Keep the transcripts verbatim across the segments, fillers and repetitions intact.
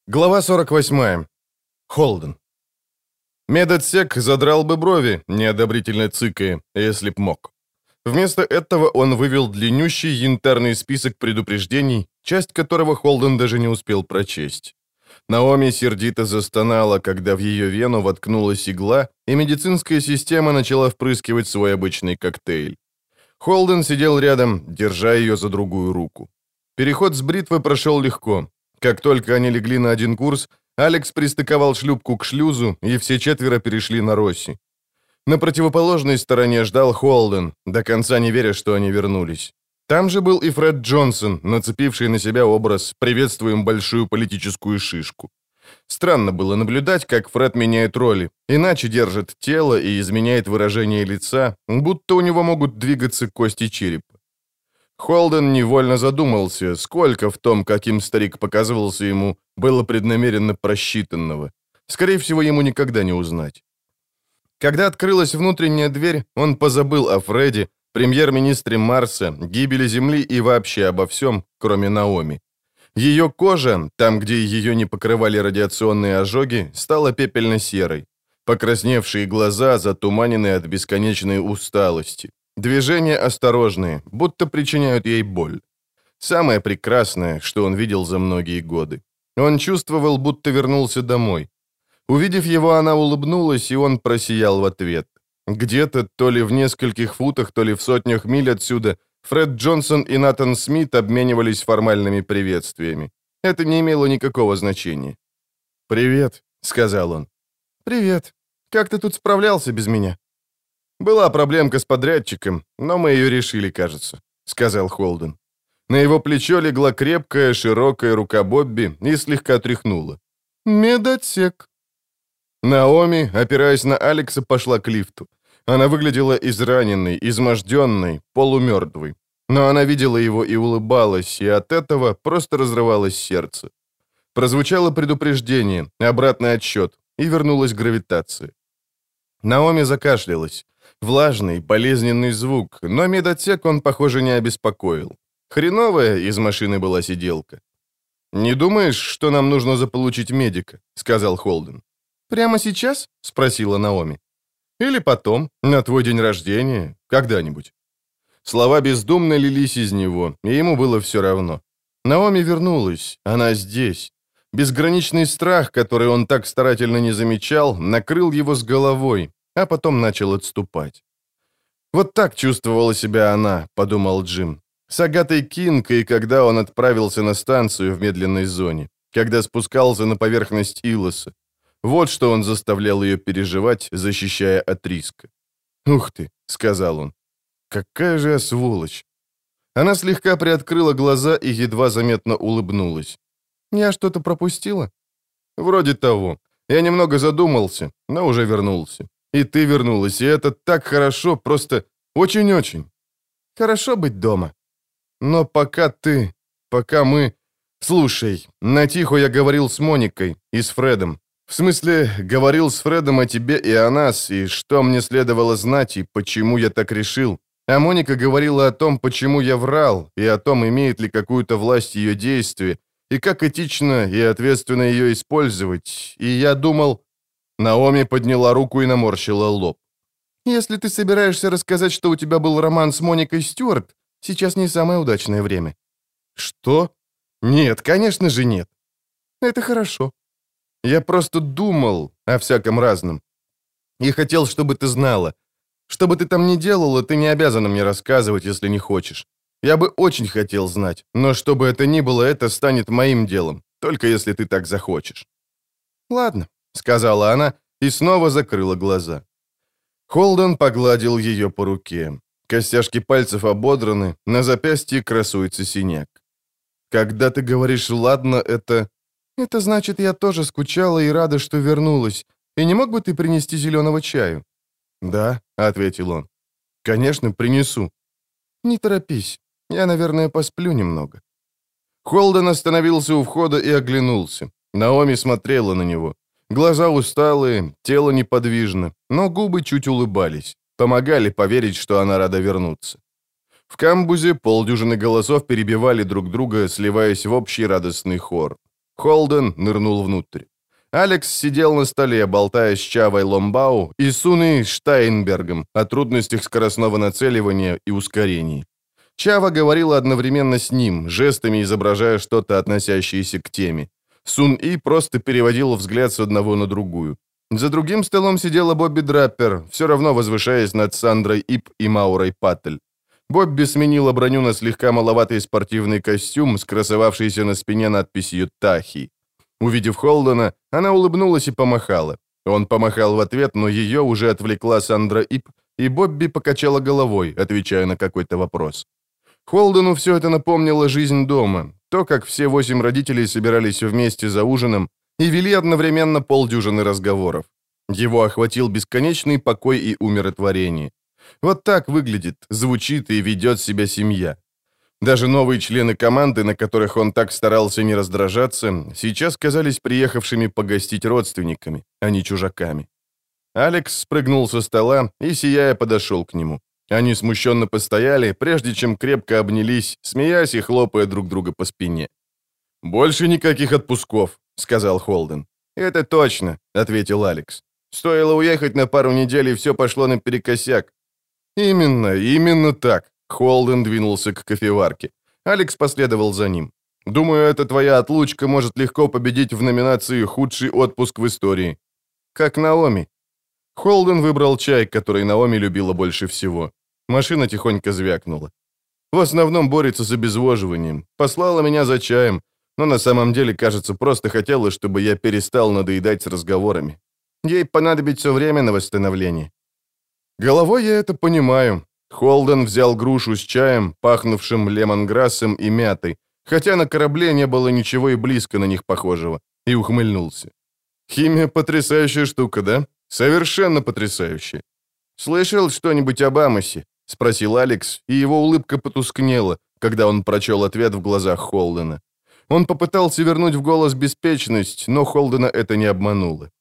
Глава сорок восьмая. Холден. Медотсек задрал бы брови, неодобрительно цыкая, если б мог. Вместо этого он вывел длиннющий янтарный список предупреждений, часть которого Холден даже не успел прочесть. Наоми сердито застонала, когда в ее вену воткнулась игла, и медицинская система начала впрыскивать свой обычный коктейль. Холден сидел рядом, держа ее за другую руку. Переход с бритвы прошел легко. Как только они легли на один курс, Алекс пристыковал шлюпку к шлюзу, и все четверо перешли на Росси. На противоположной стороне ждал Холден, до конца не веря, что они вернулись. Там же был и Фред Джонсон, нацепивший на себя образ «приветствуем большую политическую шишку». Странно было наблюдать, как Фред меняет роли, иначе держит тело и изменяет выражение лица, будто у него могут двигаться кости черепа. Холден невольно задумался, сколько в том, каким старик показывался ему, было преднамеренно просчитанного. Скорее всего, ему никогда не узнать. Когда открылась внутренняя дверь, он позабыл о Фредди, премьер-министре Марса, гибели Земли и вообще обо всем, кроме Наоми. Ее кожа, там, где ее не покрывали радиационные ожоги, стала пепельно-серой. Покрасневшие глаза затуманены от бесконечной усталости. Движения осторожные, будто причиняют ей боль. Самое прекрасное, что он видел за многие годы. Он чувствовал, будто вернулся домой. Увидев его, она улыбнулась, и он просиял в ответ. Где-то, то ли в нескольких футах, то ли в сотнях миль отсюда, Фред Джонсон и Натан Смит обменивались формальными приветствиями. Это не имело никакого значения. «Привет», — сказал он. «Привет. Как ты тут справлялся без меня?» «Была проблемка с подрядчиком, но мы ее решили, кажется», — сказал Холден. На его плечо легла крепкая, широкая рука Бобби и слегка тряхнула. «Медотсек». Наоми, опираясь на Алекса, пошла к лифту. Она выглядела израненной, изможденной, полумертвой. Но она видела его и улыбалась, и от этого просто разрывалось сердце. Прозвучало предупреждение, обратный отсчет, и вернулась гравитация. Наоми закашлялась. Влажный, болезненный звук, но медотсек он, похоже, не обеспокоил. Хреновая из машины была сиделка. «Не думаешь, что нам нужно заполучить медика?» — сказал Холден. «Прямо сейчас?» — спросила Наоми. «Или потом, на твой день рождения, когда-нибудь». Слова бездумно лились из него, и ему было все равно. Наоми вернулась, она здесь. Безграничный страх, который он так старательно не замечал, накрыл его с головой, а потом начал отступать. «Вот так чувствовала себя она», — подумал Джим, с Агатой Кинг, и когда он отправился на станцию в медленной зоне, когда спускался на поверхность Илоса. Вот что он заставлял ее переживать, защищая от риска. «Ух ты», — сказал он, — «какая же я сволочь». Она слегка приоткрыла глаза и едва заметно улыбнулась. «Я что-то пропустила?» «Вроде того. Я немного задумался, но уже вернулся. И ты вернулась, и это так хорошо, просто очень-очень. Хорошо быть дома. Но пока ты, пока мы... Слушай, на тихо я говорил с Моникой и с Фредом. В смысле, говорил с Фредом о тебе и о нас, и что мне следовало знать, и почему я так решил. А Моника говорила о том, почему я врал, и о том, имеет ли какую-то власть ее действия, и как этично и ответственно ее использовать. И я думал... Наоми подняла руку и наморщила лоб. «Если ты собираешься рассказать, что у тебя был роман с Моникой Стюарт, сейчас не самое удачное время». «Что? Нет, конечно же нет». «Это хорошо. Я просто думал о всяком разном. И хотел, чтобы ты знала. Что бы ты там ни делала, ты не обязана мне рассказывать, если не хочешь. Я бы очень хотел знать, но что бы это ни было, это станет моим делом, только если ты так захочешь». «Ладно», — сказала она и снова закрыла глаза. Холден погладил ее по руке. Костяшки пальцев ободраны, на запястье красуется синяк. «Когда ты говоришь «ладно», это...» «Это значит, я тоже скучала и рада, что вернулась. И не мог бы ты принести зеленого чаю?» «Да», — ответил он. «Конечно, принесу». «Не торопись. Я, наверное, посплю немного». Холден остановился у входа и оглянулся. Наоми смотрела на него. Глаза усталые, тело неподвижно, но губы чуть улыбались, помогали поверить, что она рада вернуться. В камбузе полдюжины голосов перебивали друг друга, сливаясь в общий радостный хор. Холден нырнул внутрь. Алекс сидел на столе, болтая с Чавой Ломбау и Суной Штайнбергом о трудностях скоростного нацеливания и ускорении. Чава говорила одновременно с ним, жестами изображая что-то, относящееся к теме. Сун-И просто переводил взгляд с одного на другую. За другим столом сидела Бобби Драппер, все равно возвышаясь над Сандрой Ип и Маурой Паттель. Бобби сменила броню на слегка маловатый спортивный костюм с красовавшейся на спине надписью «Тахи». Увидев Холдена, она улыбнулась и помахала. Он помахал в ответ, но ее уже отвлекла Сандра Ип, и Бобби покачала головой, отвечая на какой-то вопрос. Холдену все это напомнило жизнь дома, то, как все восемь родителей собирались вместе за ужином и вели одновременно полдюжины разговоров. Его охватил бесконечный покой и умиротворение. Вот так выглядит, звучит и ведет себя семья. Даже новые члены команды, на которых он так старался не раздражаться, сейчас казались приехавшими погостить родственниками, а не чужаками. Алекс спрыгнул со стола и, сияя, подошел к нему. Они смущенно постояли, прежде чем крепко обнялись, смеясь и хлопая друг друга по спине. «Больше никаких отпусков», — сказал Холден. «Это точно», — ответил Алекс. «Стоило уехать на пару недель, и все пошло наперекосяк». «Именно, именно так», — Холден двинулся к кофеварке. Алекс последовал за ним. «Думаю, эта твоя отлучка может легко победить в номинации «Худший отпуск в истории». Как Наоми». Холден выбрал чай, который Наоми любила больше всего. Машина тихонько звякнула. В основном борется с обезвоживанием. Послала меня за чаем, но на самом деле, кажется, просто хотела, чтобы я перестал надоедать с разговорами. Ей понадобится время на восстановление. Головой я это понимаю. Холден взял грушу с чаем, пахнувшим лемонграссом и мятой, хотя на корабле не было ничего и близко на них похожего, и ухмыльнулся. Химия потрясающая штука, да? Совершенно потрясающая. Слышал что-нибудь об Амосе? — спросил Алекс, и его улыбка потускнела, когда он прочел ответ в глазах Холдена. Он попытался вернуть в голос беспечность, но Холдена это не обмануло.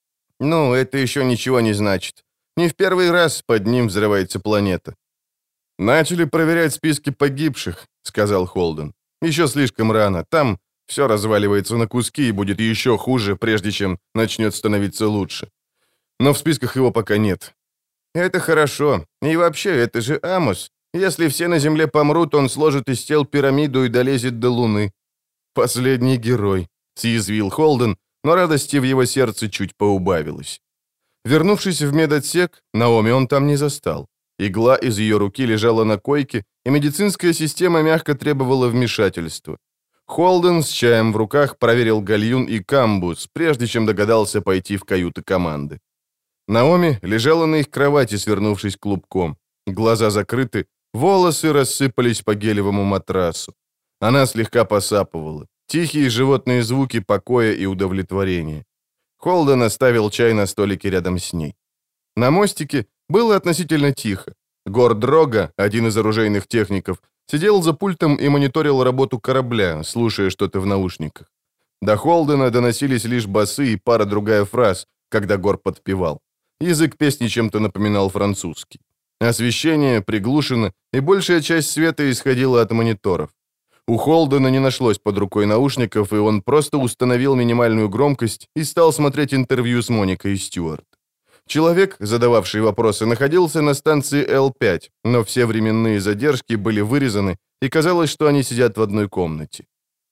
«Ну, это еще ничего не значит. Не в первый раз под ним взрывается планета». «Начали проверять списки погибших», — сказал Холден. «Еще слишком рано. Там все разваливается на куски и будет еще хуже, прежде чем начнет становиться лучше. Но в списках его пока нет». «Это хорошо. И вообще, это же Амос. Если все на Земле помрут, он сложит из тел пирамиду и долезет до Луны». «Последний герой», — съязвил Холден, но радости в его сердце чуть поубавилось. Вернувшись в медотсек, Наоми он там не застал. Игла из ее руки лежала на койке, и медицинская система мягко требовала вмешательства. Холден с чаем в руках проверил гальюн и камбус, прежде чем догадался пойти в каюты команды. Наоми лежала на их кровати, свернувшись клубком. Глаза закрыты, волосы рассыпались по гелевому матрасу. Она слегка посапывала. Тихие животные звуки покоя и удовлетворения. Холден оставил чай на столике рядом с ней. На мостике было относительно тихо. Гор Дрога, один из оружейных техников, сидел за пультом и мониторил работу корабля, слушая что-то в наушниках. До Холдена доносились лишь басы и пара-другая фраз, когда Гор подпевал. Язык песни чем-то напоминал французский. Освещение приглушено, и большая часть света исходила от мониторов. У Холдена не нашлось под рукой наушников, и он просто установил минимальную громкость и стал смотреть интервью с Моникой Стюарт. Человек, задававший вопросы, находился на станции Эл пять, но все временные задержки были вырезаны, и казалось, что они сидят в одной комнате.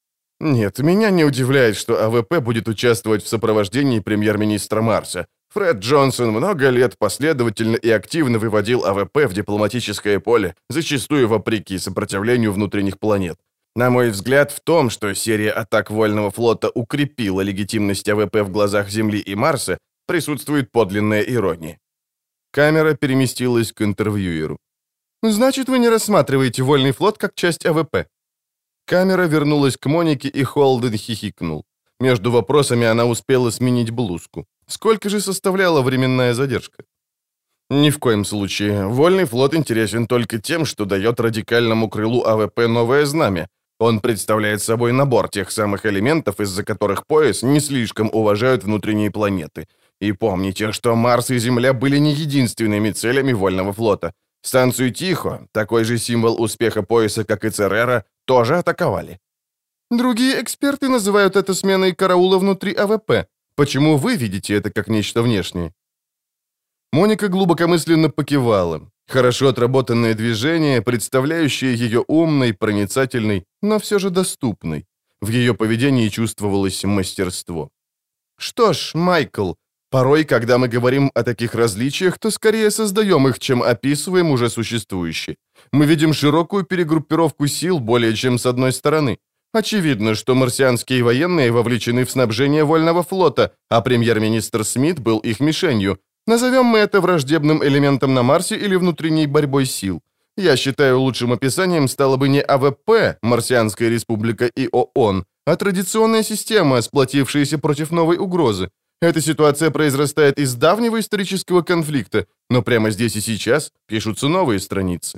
Нет, меня не удивляет, что А В П будет участвовать в сопровождении премьер-министра Марса. Фред Джонсон много лет последовательно и активно выводил А В П в дипломатическое поле, зачастую вопреки сопротивлению внутренних планет. На мой взгляд, в том, что серия атак Вольного флота укрепила легитимность А В П в глазах Земли и Марса, присутствует подлинная ирония. Камера переместилась к интервьюеру. «Значит, вы не рассматриваете Вольный флот как часть А В П?» Камера вернулась к Монике, и Холден хихикнул. Между вопросами она успела сменить блузку. Сколько же составляла временная задержка? Ни в коем случае. Вольный флот интересен только тем, что дает радикальному крылу А В П новое знамя. Он представляет собой набор тех самых элементов, из-за которых пояс не слишком уважают внутренние планеты. И помните, что Марс и Земля были не единственными целями Вольного флота. Станцию Тихо, такой же символ успеха пояса, как и Церера, тоже атаковали. Другие эксперты называют это сменой караула внутри А В П. Почему вы видите это как нечто внешнее?» Моника глубокомысленно покивала. Хорошо отработанное движение, представляющее ее умной, проницательной, но все же доступной. В ее поведении чувствовалось мастерство. «Что ж, Майкл, порой, когда мы говорим о таких различиях, то скорее создаем их, чем описываем уже существующие. Мы видим широкую перегруппировку сил более чем с одной стороны. Очевидно, что марсианские военные вовлечены в снабжение вольного флота, а премьер-министр Смит был их мишенью. Назовем мы это враждебным элементом на Марсе или внутренней борьбой сил. Я считаю, лучшим описанием стало бы не А В П, Марсианская республика и ООН, а традиционная система, сплотившаяся против новой угрозы. Эта ситуация произрастает из давнего исторического конфликта, но прямо здесь и сейчас пишутся новые страницы».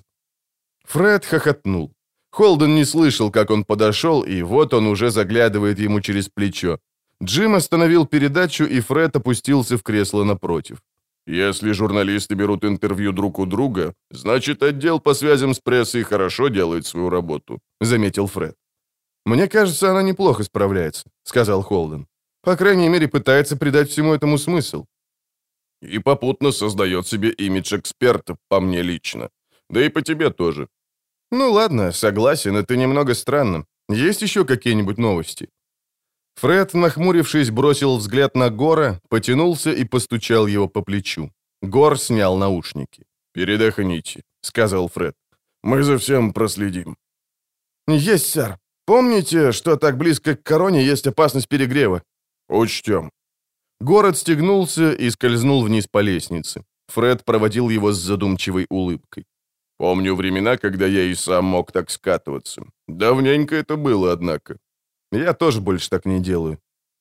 Фред хохотнул. Холден не слышал, как он подошел, и вот он уже заглядывает ему через плечо. Джим остановил передачу, и Фред опустился в кресло напротив. «Если журналисты берут интервью друг у друга, значит, отдел по связям с прессой хорошо делает свою работу», — заметил Фред. «Мне кажется, она неплохо справляется», — сказал Холден. «По крайней мере, пытается придать всему этому смысл». «И попутно создает себе имидж эксперта, по мне лично. Да и по тебе тоже». «Ну ладно, согласен, это немного странно. Есть еще какие-нибудь новости?» Фред, нахмурившись, бросил взгляд на Гора, потянулся и постучал его по плечу. Гор снял наушники. «Передохните», — сказал Фред. «Мы за всем проследим». «Есть, сэр. Помните, что так близко к короне есть опасность перегрева?» «Учтем». Гор отстегнулся и скользнул вниз по лестнице. Фред проводил его с задумчивой улыбкой. «Помню времена, когда я и сам мог так скатываться. Давненько это было, однако. Я тоже больше так не делаю».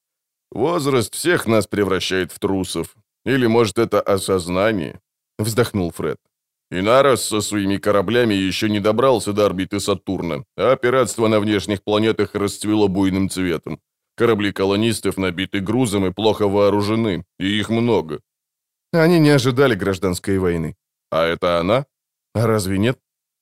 «Возраст всех нас превращает в трусов. Или, может, это осознание?» — вздохнул Фред. «Инарос со своими кораблями еще не добрался до орбиты Сатурна, а пиратство на внешних планетах расцвело буйным цветом. Корабли колонистов набиты грузом и плохо вооружены, и их много». «Они не ожидали гражданской войны». «А это она? А разве нет?»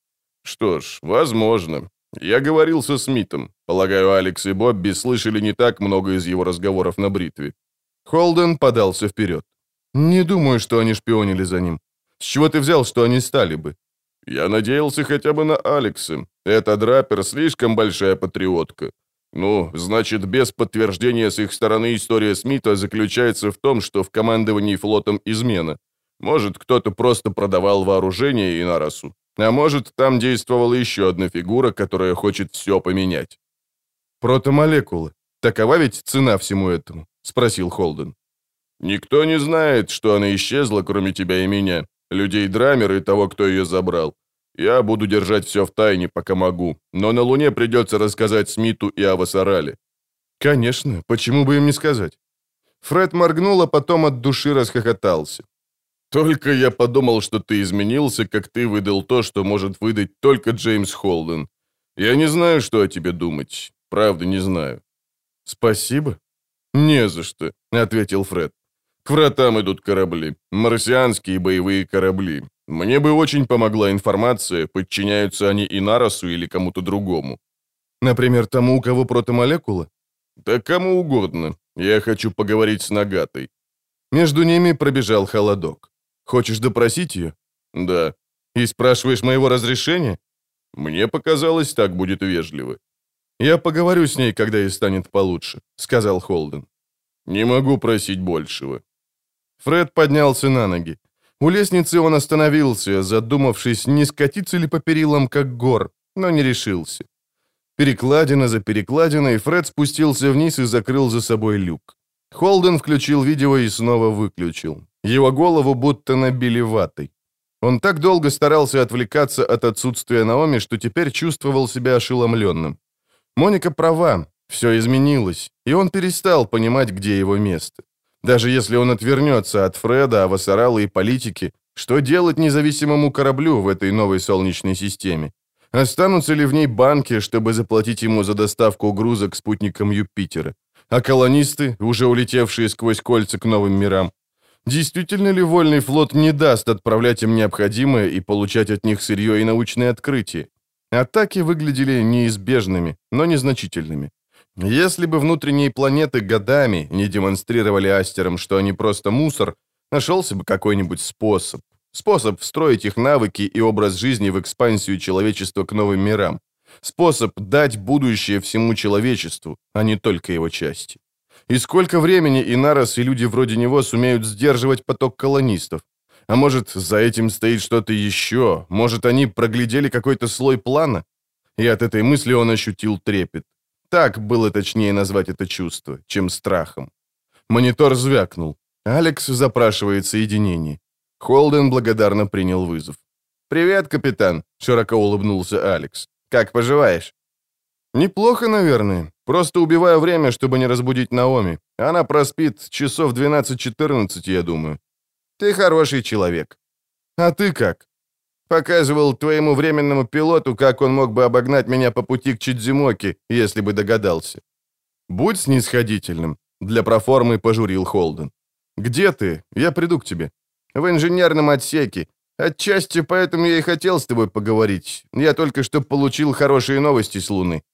«Что ж, возможно. Я говорил со Смитом. Полагаю, Алекс и Бобби слышали не так много из его разговоров на бритве». Холден подался вперед. «Не думаю, что они шпионили за ним. С чего ты взял, что они стали бы?» «Я надеялся хотя бы на Алекса. Эта Драпер слишком большая патриотка. Ну, значит, без подтверждения с их стороны история Смита заключается в том, что в командовании флотом измена. Может, кто-то просто продавал вооружение Инаросу. А может, там действовала еще одна фигура, которая хочет все поменять». «Протомолекулы. Такова ведь цена всему этому?» — спросил Холден. «Никто не знает, что она исчезла, кроме тебя и меня, людей Драмера и того, кто ее забрал. Я буду держать все в тайне, пока могу, но на Луне придется рассказать Смиту и Авасарале». «Конечно, почему бы им не сказать?» Фред моргнул, а потом от души расхохотался. «Только я подумал, что ты изменился, как ты выдал то, что может выдать только Джеймс Холден. Я не знаю, что о тебе думать. Правда, не знаю». «Спасибо». «Не за что», — ответил Фред. «К вратам идут корабли. Марсианские боевые корабли. Мне бы очень помогла информация, подчиняются они Инаросу или кому-то другому». «Например, тому, у кого протомолекула?» «Да кому угодно. Я хочу поговорить с Нагатой». Между ними пробежал холодок. «Хочешь допросить ее?» «Да». «И спрашиваешь моего разрешения?» «Мне показалось, так будет вежливо». «Я поговорю с ней, когда ей станет получше», — сказал Холден. «Не могу просить большего». Фред поднялся на ноги. У лестницы он остановился, задумавшись, не скатиться ли по перилам, как Гор, но не решился. Перекладина за перекладиной, Фред спустился вниз и закрыл за собой люк. Холден включил видео и снова выключил. Его голову будто набили ватой. Он так долго старался отвлекаться от отсутствия Наоми, что теперь чувствовал себя ошеломленным. Моника права, все изменилось, и он перестал понимать, где его место. Даже если он отвернется от Фреда, Авасарала и политики, что делать независимому кораблю в этой новой солнечной системе? Останутся ли в ней банки, чтобы заплатить ему за доставку груза к спутникам Юпитера? А колонисты, уже улетевшие сквозь кольца к новым мирам? Действительно ли вольный флот не даст отправлять им необходимое и получать от них сырье и научные открытия? Атаки выглядели неизбежными, но незначительными. Если бы внутренние планеты годами не демонстрировали астерам, что они просто мусор, нашелся бы какой-нибудь способ. Способ встроить их навыки и образ жизни в экспансию человечества к новым мирам. Способ дать будущее всему человечеству, а не только его части. И сколько времени Инарос и люди вроде него сумеют сдерживать поток колонистов? А может, за этим стоит что-то еще? Может, они проглядели какой-то слой плана? И от этой мысли он ощутил трепет. Так было точнее назвать это чувство, чем страхом. Монитор звякнул. Алекс запрашивает соединение. Холден благодарно принял вызов. «Привет, капитан», — широко улыбнулся Алекс. «Как поживаешь?» «Неплохо, наверное. Просто убиваю время, чтобы не разбудить Наоми. Она проспит часов двенадцать-четырнадцать, я думаю». «Ты хороший человек». «А ты как?» «Показывал твоему временному пилоту, как он мог бы обогнать меня по пути к Чидзимоки, если бы догадался». «Будь снисходительным», — для проформы пожурил Холден. «Где ты? Я приду к тебе». «В инженерном отсеке. Отчасти поэтому я и хотел с тобой поговорить. Я только что получил хорошие новости с Луны».